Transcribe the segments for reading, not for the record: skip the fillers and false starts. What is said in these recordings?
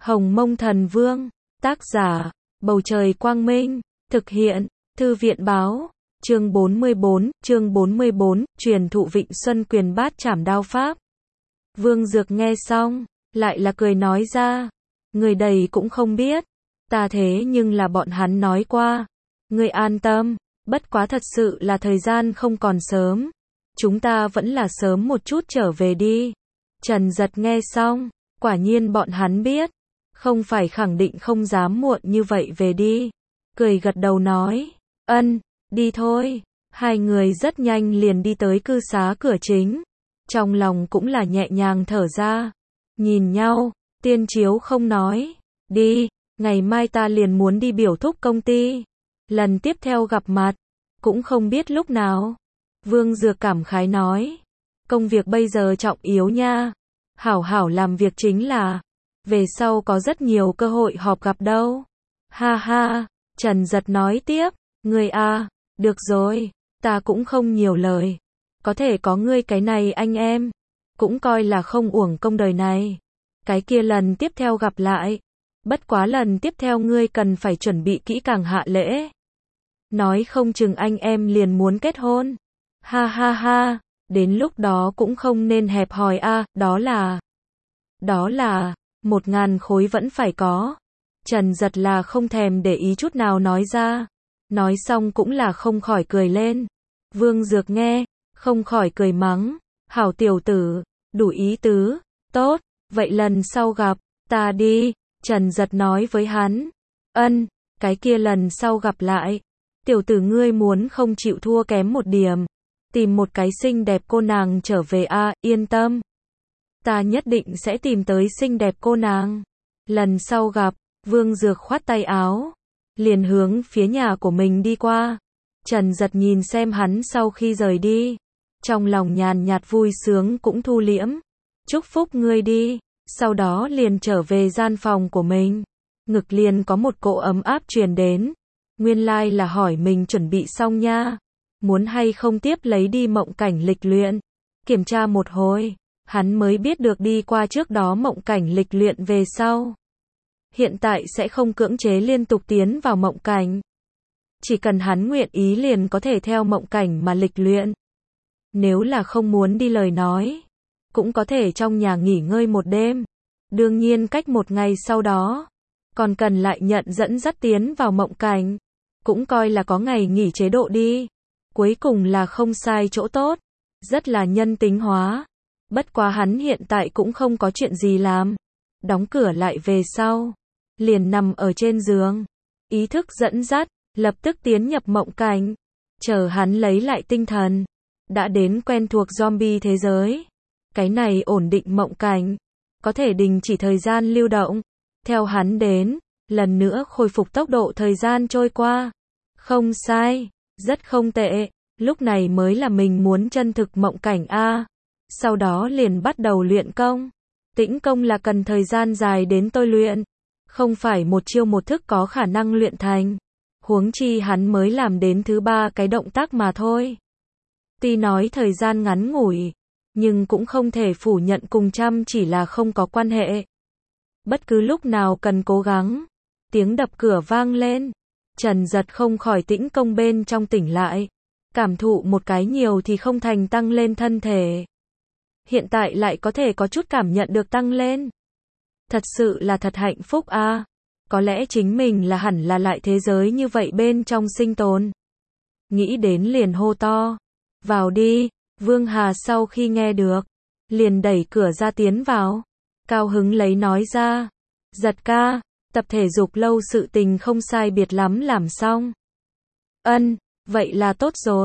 Hồng Mông Thần Vương, tác giả, Bầu Trời Quang Minh, thực hiện, Thư viện Báo, chương 44, truyền thụ Vịnh Xuân Quyền Bát Trảm Đao Pháp. Vương Dược nghe xong, lại là cười nói ra, người đầy cũng không biết, ta thế nhưng là bọn hắn nói qua, ngươi an tâm, bất quá thật sự là thời gian không còn sớm, chúng ta vẫn là sớm một chút trở về đi. Trần Giật nghe xong, quả nhiên bọn hắn biết, không phải khẳng định không dám muộn như vậy về đi, cười gật đầu nói, đi thôi. Hai người rất nhanh liền đi tới cư xá cửa chính, trong lòng cũng là nhẹ nhàng thở ra, nhìn nhau, Tiên Chiếu không nói, đi, ngày mai ta liền muốn đi biểu thúc công ty, lần tiếp theo gặp mặt, cũng không biết lúc nào. Vương Dược cảm khái nói, công việc bây giờ trọng yếu nha, hảo hảo làm việc chính là, về sau có rất nhiều cơ hội họp gặp đâu. Ha ha, Trần Giật nói tiếp, ngươi à, được rồi, ta cũng không nhiều lời, có thể có ngươi cái này anh em, cũng coi là không uổng công đời này. Cái kia lần tiếp theo gặp lại, bất quá lần tiếp theo ngươi cần phải chuẩn bị kỹ càng hạ lễ. Nói không chừng anh em liền muốn kết hôn. Ha ha ha, đến lúc đó cũng không nên hẹp hòi a, đó là 1.000 khối vẫn phải có. Trần Giật là không thèm để ý chút nào nói ra. Nói xong cũng là không khỏi cười lên. Vương Dược nghe, không khỏi cười mắng, hảo tiểu tử, đủ ý tứ, tốt, vậy lần sau gặp, ta đi. Trần Giật nói với hắn, cái kia lần sau gặp lại, tiểu tử ngươi muốn không chịu thua kém một điểm, tìm một cái xinh đẹp cô nàng trở về a, yên tâm. Ta nhất định sẽ tìm tới xinh đẹp cô nàng. Lần sau gặp, Vương Dược khoát tay áo, liền hướng phía nhà của mình đi qua. Trần Giật nhìn xem hắn sau khi rời đi, trong lòng nhàn nhạt vui sướng cũng thu liễm. Chúc phúc ngươi đi, sau đó liền trở về gian phòng của mình. Ngực liền có một cỗ ấm áp truyền đến. Nguyên lai là hỏi mình chuẩn bị xong nha, muốn hay không tiếp lấy đi mộng cảnh lịch luyện. Kiểm tra một hồi, hắn mới biết được đi qua trước đó mộng cảnh lịch luyện về sau. Hiện tại sẽ không cưỡng chế liên tục tiến vào mộng cảnh. Chỉ cần hắn nguyện ý liền có thể theo mộng cảnh mà lịch luyện. Nếu là không muốn đi lời nói, cũng có thể trong nhà nghỉ ngơi một đêm. Đương nhiên cách một ngày sau đó, còn cần lại nhận dẫn dắt tiến vào mộng cảnh. Cũng coi là có ngày nghỉ chế độ đi. Cuối cùng là không sai chỗ tốt. Rất là nhân tính hóa. Bất quá hắn hiện tại cũng không có chuyện gì làm. Đóng cửa lại về sau, liền nằm ở trên giường. Ý thức dẫn dắt, lập tức tiến nhập mộng cảnh. Chờ hắn lấy lại tinh thần. Đã đến quen thuộc zombie thế giới. Cái này ổn định mộng cảnh. Có thể đình chỉ thời gian lưu động. Theo hắn đến, lần nữa khôi phục tốc độ thời gian trôi qua. Không sai, rất không tệ. Lúc này mới là mình muốn chân thực mộng cảnh a. Sau đó liền bắt đầu luyện công. Tĩnh công là cần thời gian dài đến tôi luyện. Không phải một chiêu một thức có khả năng luyện thành. Huống chi hắn mới làm đến thứ 3 cái động tác mà thôi. Tuy nói thời gian ngắn ngủi, nhưng cũng không thể phủ nhận cùng chăm chỉ là không có quan hệ. Bất cứ lúc nào cần cố gắng. Tiếng đập cửa vang lên. Trần Giật không khỏi tĩnh công bên trong tỉnh lại. Cảm thụ một cái nhiều thì không thành tăng lên thân thể. Hiện tại lại có thể có chút cảm nhận được tăng lên. Thật sự là thật hạnh phúc a. Có lẽ chính mình là hẳn là lại thế giới như vậy bên trong sinh tồn. Nghĩ đến liền hô to. Vào đi. Vương Hà sau khi nghe được, liền đẩy cửa ra tiến vào. Cao hứng lấy nói ra. Giật ca, tập thể dục lâu sự tình không sai biệt lắm làm xong. Vậy là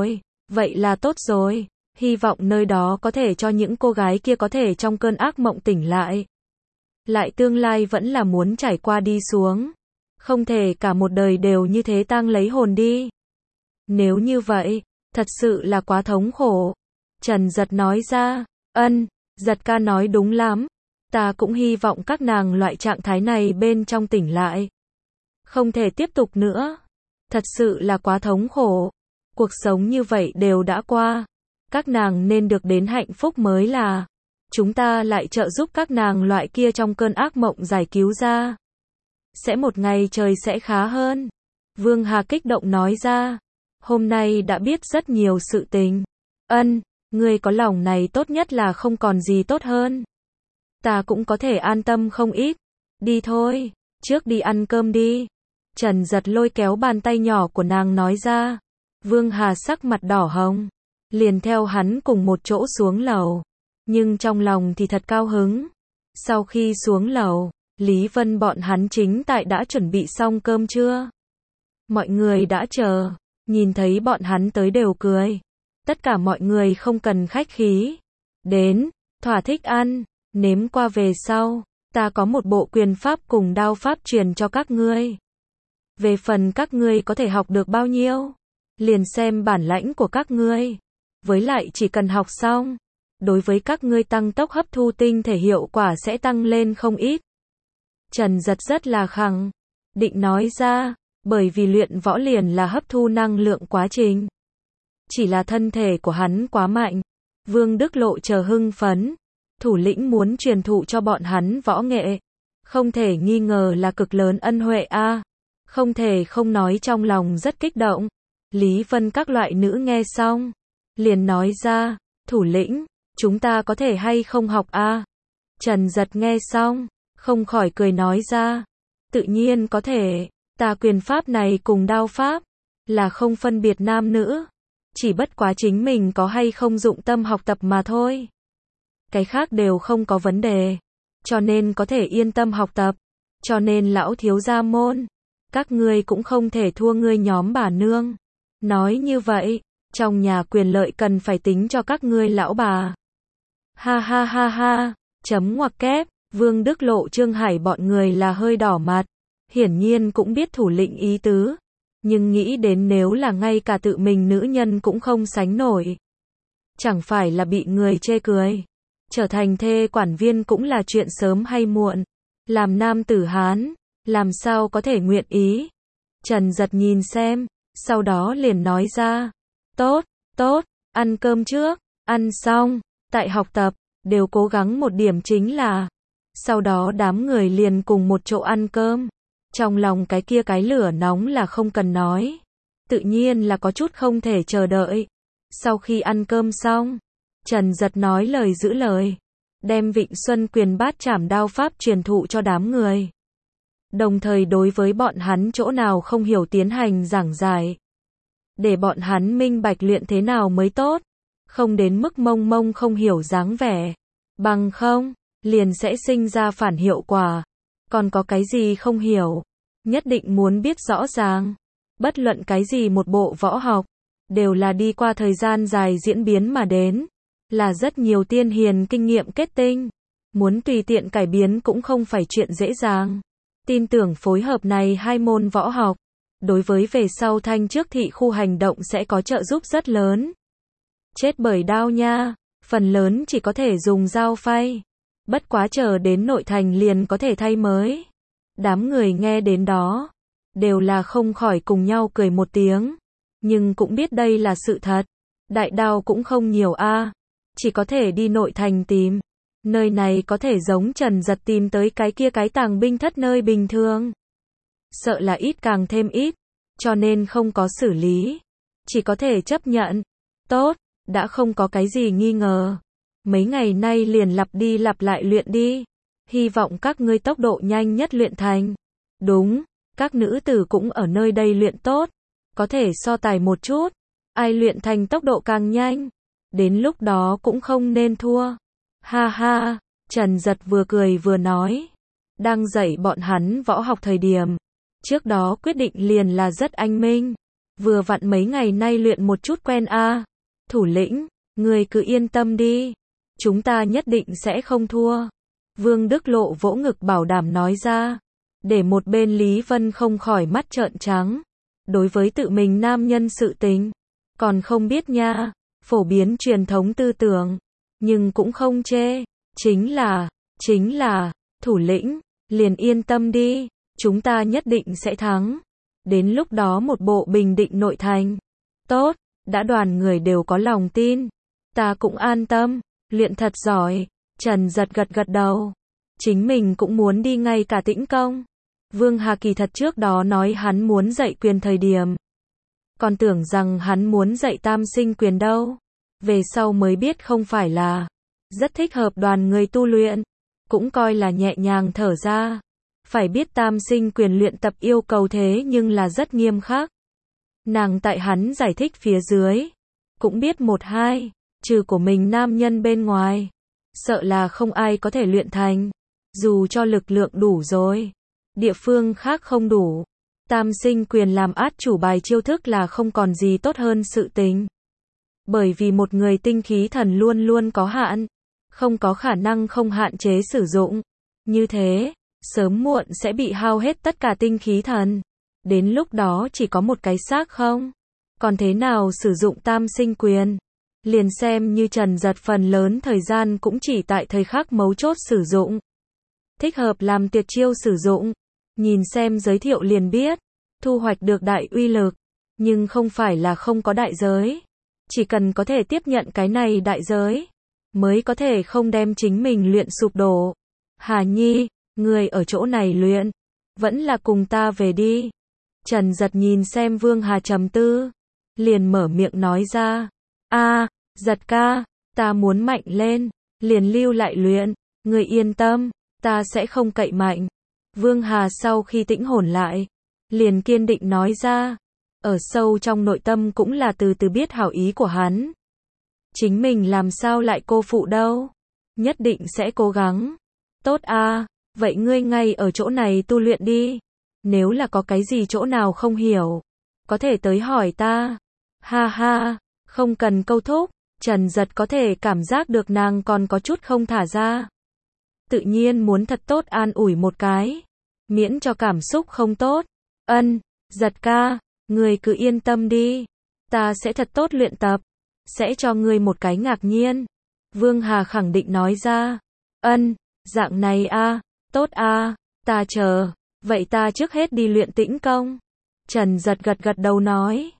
tốt rồi. Hy vọng nơi đó có thể cho những cô gái kia có thể trong cơn ác mộng tỉnh lại. Lại tương lai vẫn là muốn trải qua đi xuống. Không thể cả một đời đều như thế tang lấy hồn đi. Nếu như vậy, thật sự là quá thống khổ. Trần Giật nói ra, Giật ca nói đúng lắm. Ta cũng hy vọng các nàng loại trạng thái này bên trong tỉnh lại. Không thể tiếp tục nữa. Thật sự là quá thống khổ. Cuộc sống như vậy đều đã qua. Các nàng nên được đến hạnh phúc mới là. chúng ta lại trợ giúp các nàng loại kia trong cơn ác mộng giải cứu ra. Sẽ một ngày trời sẽ khá hơn. Vương Hà kích động nói ra. Hôm nay đã biết rất nhiều sự tình. Ân, ngươi có lòng này tốt nhất là không còn gì tốt hơn. Ta cũng có thể an tâm không ít. Đi thôi, trước đi ăn cơm đi. Trần Giật lôi kéo bàn tay nhỏ của nàng nói ra. Vương Hà sắc mặt đỏ hồng, liền theo hắn cùng một chỗ xuống lầu. Nhưng trong lòng thì thật cao hứng. Sau khi xuống lầu, Lý Vân bọn hắn chính tại đã chuẩn bị xong cơm trưa. Mọi người đã chờ, nhìn thấy bọn hắn tới đều cười. Tất cả mọi người không cần khách khí. Đến, thỏa thích ăn, nếm qua về sau. Ta có một bộ quyền pháp cùng đao pháp truyền cho các ngươi. Về phần các ngươi có thể học được bao nhiêu, liền xem bản lãnh của các ngươi. Với lại chỉ cần học xong, đối với các ngươi tăng tốc hấp thu tinh thể hiệu quả sẽ tăng lên không ít. Trần Giật rất là khẳng định nói ra, bởi vì luyện võ liền là hấp thu năng lượng quá trình. Chỉ là thân thể của hắn quá mạnh. Vương Đức Lộ chờ hưng phấn. Thủ lĩnh muốn truyền thụ cho bọn hắn võ nghệ. Không thể nghi ngờ là cực lớn ân huệ a. Không thể không nói trong lòng rất kích động. Lý Vân các loại nữ nghe xong, liền nói ra, thủ lĩnh, chúng ta có thể hay không học a? Trần Giật nghe xong, không khỏi cười nói ra, tự nhiên có thể, ta quyền pháp này cùng đao pháp, là không phân biệt nam nữ. Chỉ bất quá chính mình có hay không dụng tâm học tập mà thôi. Cái khác đều không có vấn đề. Cho nên có thể yên tâm học tập. Cho nên lão thiếu gia môn, các ngươi cũng không thể thua ngươi nhóm bà nương. Nói như vậy, trong nhà quyền lợi cần phải tính cho các ngươi lão bà. Ha ha ha ha, chấm ngoặc kép, Vương Đức Lộ Trương Hải bọn người là hơi đỏ mặt. Hiển nhiên cũng biết thủ lĩnh ý tứ. Nhưng nghĩ đến nếu là ngay cả tự mình nữ nhân cũng không sánh nổi. Chẳng phải là bị người chê cười. Trở thành thê quản viên cũng là chuyện sớm hay muộn. Làm nam tử Hán, làm sao có thể nguyện ý. Trần Giật nhìn xem, sau đó liền nói ra. Tốt, tốt, ăn cơm trước, ăn xong, tại học tập, đều cố gắng một điểm chính là. Sau đó đám người liền cùng một chỗ ăn cơm. Trong lòng cái kia cái lửa nóng là không cần nói. Tự nhiên là có chút không thể chờ đợi. Sau khi ăn cơm xong, Trần Giật nói lời giữ lời. Đem Vịnh Xuân Quyền Bát Trảm đao pháp truyền thụ cho đám người. Đồng thời đối với bọn hắn chỗ nào không hiểu tiến hành giảng giải. Để bọn hắn minh bạch luyện thế nào mới tốt. Không đến mức mông mông không hiểu dáng vẻ. Bằng không, liền sẽ sinh ra phản hiệu quả. Còn có cái gì không hiểu, nhất định muốn biết rõ ràng. Bất luận cái gì một bộ võ học, đều là đi qua thời gian dài diễn biến mà đến. Là rất nhiều tiên hiền kinh nghiệm kết tinh. Muốn tùy tiện cải biến cũng không phải chuyện dễ dàng. Tin tưởng phối hợp này hai môn võ học, đối với về sau Thanh Trước thị khu hành động sẽ có trợ giúp rất lớn. Chết bởi đao nha, phần lớn chỉ có thể dùng dao phay. Bất quá chờ đến nội thành liền có thể thay mới. Đám người nghe đến đó, đều là không khỏi cùng nhau cười một tiếng. Nhưng cũng biết đây là sự thật. Đại đao cũng không nhiều a, chỉ có thể đi nội thành tìm. Nơi này có thể giống Trần Giật tìm tới cái kia cái tàng binh thất nơi bình thường. Sợ là ít càng thêm ít, cho nên không có xử lý. Chỉ có thể chấp nhận. Tốt, đã không có cái gì nghi ngờ. Mấy ngày nay liền lặp đi lặp lại luyện đi. Hy vọng các ngươi tốc độ nhanh nhất luyện thành. Đúng, các nữ tử cũng ở nơi đây luyện tốt. Có thể so tài một chút. Ai luyện thành tốc độ càng nhanh, đến lúc đó cũng không nên thua. Ha ha, Trần Giật vừa cười vừa nói. Đang dạy bọn hắn võ học thời điểm. Trước đó quyết định liền là rất anh minh. Vừa vặn mấy ngày nay luyện một chút quen a. Thủ lĩnh, người cứ yên tâm đi. Chúng ta nhất định sẽ không thua. Vương Đức Lộ vỗ ngực bảo đảm nói ra. Để một bên Lý Vân không khỏi mắt trợn trắng. Đối với tự mình nam nhân sự tình, còn không biết nha. Phổ biến truyền thống tư tưởng, nhưng cũng không chê. Chính là, thủ lĩnh, liền yên tâm đi. Chúng ta nhất định sẽ thắng. Đến lúc đó một bộ bình định nội thành. Tốt, đã đoàn người đều có lòng tin. Ta cũng an tâm, luyện thật giỏi. Trần Giật gật gật đầu. Chính mình cũng muốn đi ngay cả Tĩnh Công. Vương Hà kỳ thật trước đó nói hắn muốn dạy quyền thời điểm. Còn tưởng rằng hắn muốn dạy tam sinh quyền đâu. Về sau mới biết không phải là. Rất thích hợp đoàn người tu luyện. Cũng coi là nhẹ nhàng thở ra. Phải biết tam sinh quyền luyện tập yêu cầu thế nhưng là rất nghiêm khắc. Nàng tại hắn giải thích phía dưới. Cũng biết một hai. Trừ của mình nam nhân bên ngoài. Sợ là không ai có thể luyện thành. Dù cho lực lượng đủ rồi. Địa phương khác không đủ. Tam sinh quyền làm át chủ bài chiêu thức là không còn gì tốt hơn sự tình. Bởi vì một người tinh khí thần luôn luôn có hạn. Không có khả năng không hạn chế sử dụng. Như thế, sớm muộn sẽ bị hao hết tất cả tinh khí thần. Đến lúc đó chỉ có một cái xác không. Còn thế nào sử dụng tam sinh quyền? Liền xem như Trần Giật phần lớn thời gian cũng chỉ tại thời khắc mấu chốt sử dụng. Thích hợp làm tuyệt chiêu sử dụng. Nhìn xem giới thiệu liền biết. Thu hoạch được đại uy lực. Nhưng không phải là không có đại giới. Chỉ cần có thể tiếp nhận cái này đại giới. Mới có thể không đem chính mình luyện sụp đổ. Hà Nhi, người ở chỗ này luyện. Vẫn là cùng ta về đi. Trần Giật nhìn xem Vương Hà trầm tư. Liền mở miệng nói ra. Giật ca, ta muốn mạnh lên. Liền lưu lại luyện. Người yên tâm, ta sẽ không cậy mạnh. Vương Hà sau khi tĩnh hồn lại. Liền kiên định nói ra. Ở sâu trong nội tâm cũng là từ từ biết hảo ý của hắn. Chính mình làm sao lại cô phụ đâu. Nhất định sẽ cố gắng. Tốt vậy ngươi ngay ở chỗ này tu luyện đi. Nếu là có cái gì chỗ nào không hiểu. Có thể tới hỏi ta. Ha ha, không cần câu thúc. Trần Giật có thể cảm giác được nàng còn có chút không thả ra. Tự nhiên muốn thật tốt an ủi một cái. Miễn cho cảm xúc không tốt. Giật ca, ngươi cứ yên tâm đi. Ta sẽ thật tốt luyện tập. Sẽ cho ngươi một cái ngạc nhiên. Vương Hà khẳng định nói ra. Dạng này tốt ta chờ. Vậy ta trước hết đi luyện Tĩnh Công. Trần Giật gật gật đầu nói.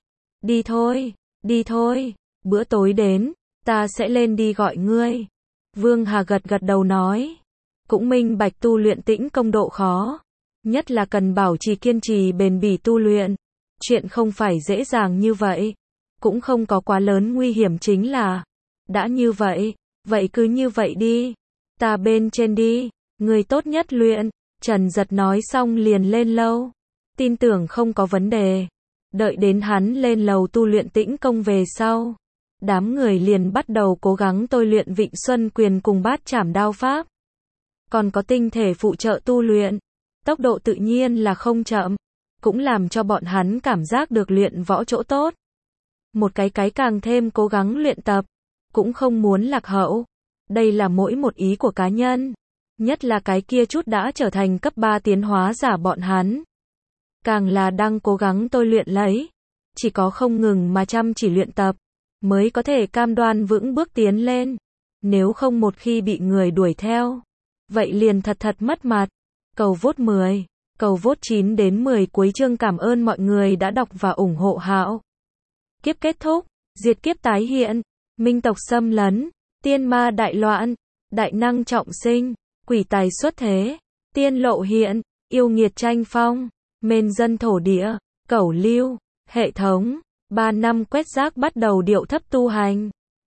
Đi thôi, bữa tối đến, ta sẽ lên đi gọi ngươi. Vương Hà gật gật đầu nói. Cũng minh bạch tu luyện Tĩnh Công độ khó. Nhất là cần bảo trì kiên trì bền bỉ tu luyện. Chuyện không phải dễ dàng như vậy. Cũng không có quá lớn nguy hiểm chính là. Đã như vậy, vậy cứ như vậy đi. Ta bên trên đi, người tốt nhất luyện. Trần Giật nói xong liền lên lâu. Tin tưởng không có vấn đề. Đợi đến hắn lên lầu tu luyện Tĩnh Công về sau. Đám người liền bắt đầu cố gắng tôi luyện Vịnh Xuân Quyền cùng Bát Trảm Đao Pháp. Còn có tinh thể phụ trợ tu luyện. Tốc độ tự nhiên là không chậm. Cũng làm cho bọn hắn cảm giác được luyện võ chỗ tốt. Một cái càng thêm cố gắng luyện tập. Cũng không muốn lạc hậu. Đây là mỗi một ý của cá nhân. Nhất là cái kia chút đã trở thành cấp 3 tiến hóa giả bọn hắn. Càng là đang cố gắng tôi luyện lấy. Chỉ có không ngừng mà chăm chỉ luyện tập. Mới có thể cam đoan vững bước tiến lên. Nếu không một khi bị người đuổi theo. Vậy liền thật mất mặt. Cầu vote 10. Cầu vote 9 đến 10 cuối chương. Cảm ơn mọi người đã đọc và ủng hộ Hạo. Kiếp kết thúc. Diệt kiếp tái hiện. Minh tộc xâm lấn. Tiên ma đại loạn. Đại năng trọng sinh. Quỷ tài xuất thế. Tiên lộ hiện. Yêu nghiệt tranh phong. Mên dân thổ địa. Cẩu lưu. Hệ thống. 3 năm quét rác bắt đầu điệu thấp tu hành.